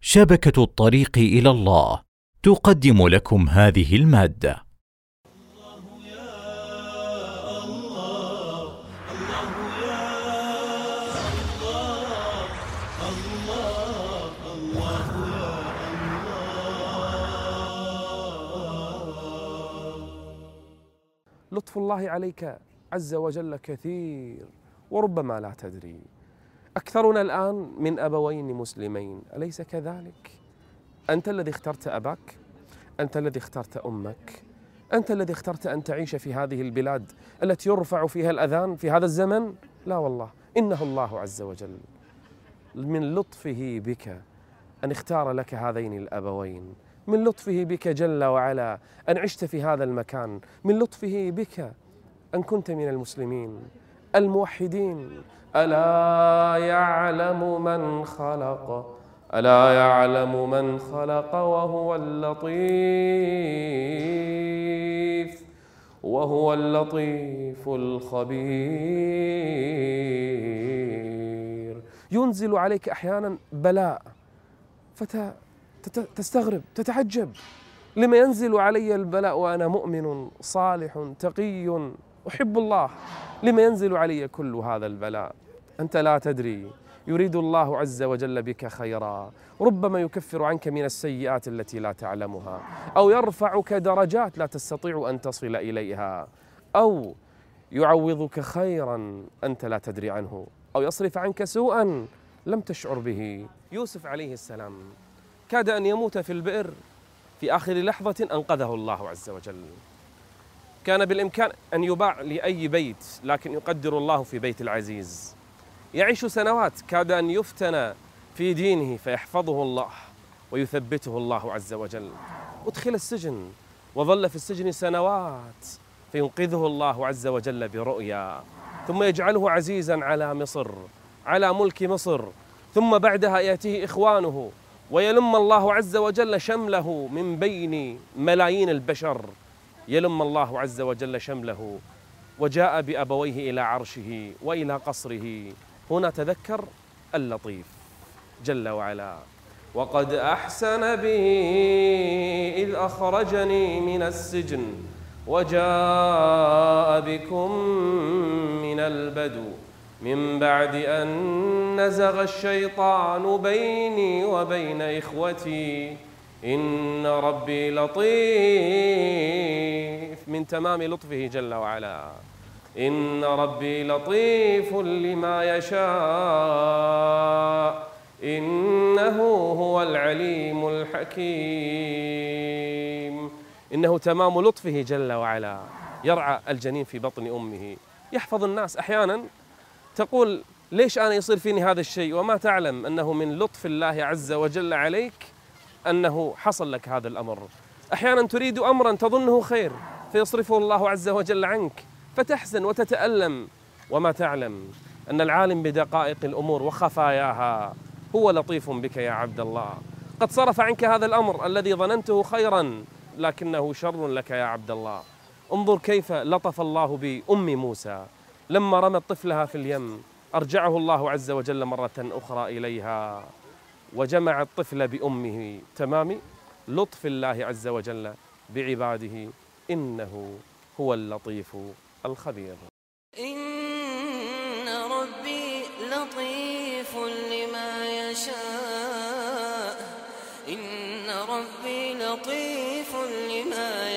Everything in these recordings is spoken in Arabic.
شبكة الطريق إلى الله تقدم لكم هذه المادة. لطف الله عليك عز وجل كثير وربما لا تدري. أكثرنا الآن من أبوين مسلمين، أليس كذلك؟ أنت الذي اخترت أباك، أنت الذي اخترت أمك، أنت الذي اخترت أن تعيش في هذه البلاد التي يرفع فيها الأذان في هذا الزمن. لا والله، إنه الله عز وجل من لطفه بك أن اختار لك هذين الأبوين، من لطفه بك جل وعلا أن عشت في هذا المكان، من لطفه بك أن كنت من المسلمين الموحدين. ألا يعلم من خلق، ألا يعلم من خلق وهو اللطيف الخبير. ينزل عليك أحيانا بلاء فتستغرب تتعجب، لما ينزل علي البلاء وأنا مؤمن صالح تقي أحب الله؟ لما ينزل علي كل هذا البلاء؟ أنت لا تدري، يريد الله عز وجل بك خيرا، ربما يكفر عنك من السيئات التي لا تعلمها، أو يرفعك درجات لا تستطيع أن تصل إليها، أو يعوضك خيرا أنت لا تدري عنه، أو يصرف عنك سوءا لم تشعر به. يوسف عليه السلام كاد أن يموت في البئر، في آخر لحظة أنقذه الله عز وجل. كان بالإمكان أن يباع لأي بيت، لكن يقدر الله في بيت العزيز. يعيش سنوات، كاد أن يفتن في دينه فيحفظه الله ويثبته الله عز وجل. أدخل السجن وظل في السجن سنوات فينقذه الله عز وجل برؤيا، ثم يجعله عزيزا على مصر، على ملك مصر، ثم بعدها يأتيه إخوانه ويلم الله عز وجل شمله من بين ملايين البشر، يلم الله عز وجل شمله، وجاء بأبويه إلى عرشه وإلى قصره. هنا تذكر اللطيف جل وعلا: وقد أحسن بي إذ أخرجني من السجن وجاء بكم من البدو من بعد أن نزغ الشيطان بيني وبين إخوتي إن ربي لطيف. من تمام لطفه جل وعلا: إن ربي لطيف لما يشاء إنه هو العليم الحكيم. إنه تمام لطفه جل وعلا. يرعى الجنين في بطن أمه، يحفظ الناس. أحيانا تقول: ليش أنا يصير فيني هذا الشيء؟ وما تعلم أنه من لطف الله عز وجل عليك أنه حصل لك هذا الأمر. أحيانا تريد أمرا تظنه خير فيصرفه الله عز وجل عنك فتحزن وتتألم، وما تعلم أن العالم بدقائق الأمور وخفاياها هو لطيف بك يا عبد الله. قد صرف عنك هذا الأمر الذي ظننته خيرا لكنه شر لك يا عبد الله. انظر كيف لطف الله بأم موسى لما رمت طفلها في اليم، أرجعه الله عز وجل مرة أخرى إليها وجمع الطفل بأمه. تمام لطف الله عز وجل بعباده، إنه هو اللطيف الخبير. إن ربي لطيف لما يشاء، إن ربي لطيف لما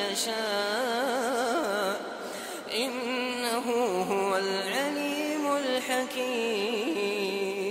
يشاء إنه هو العليم الحكيم.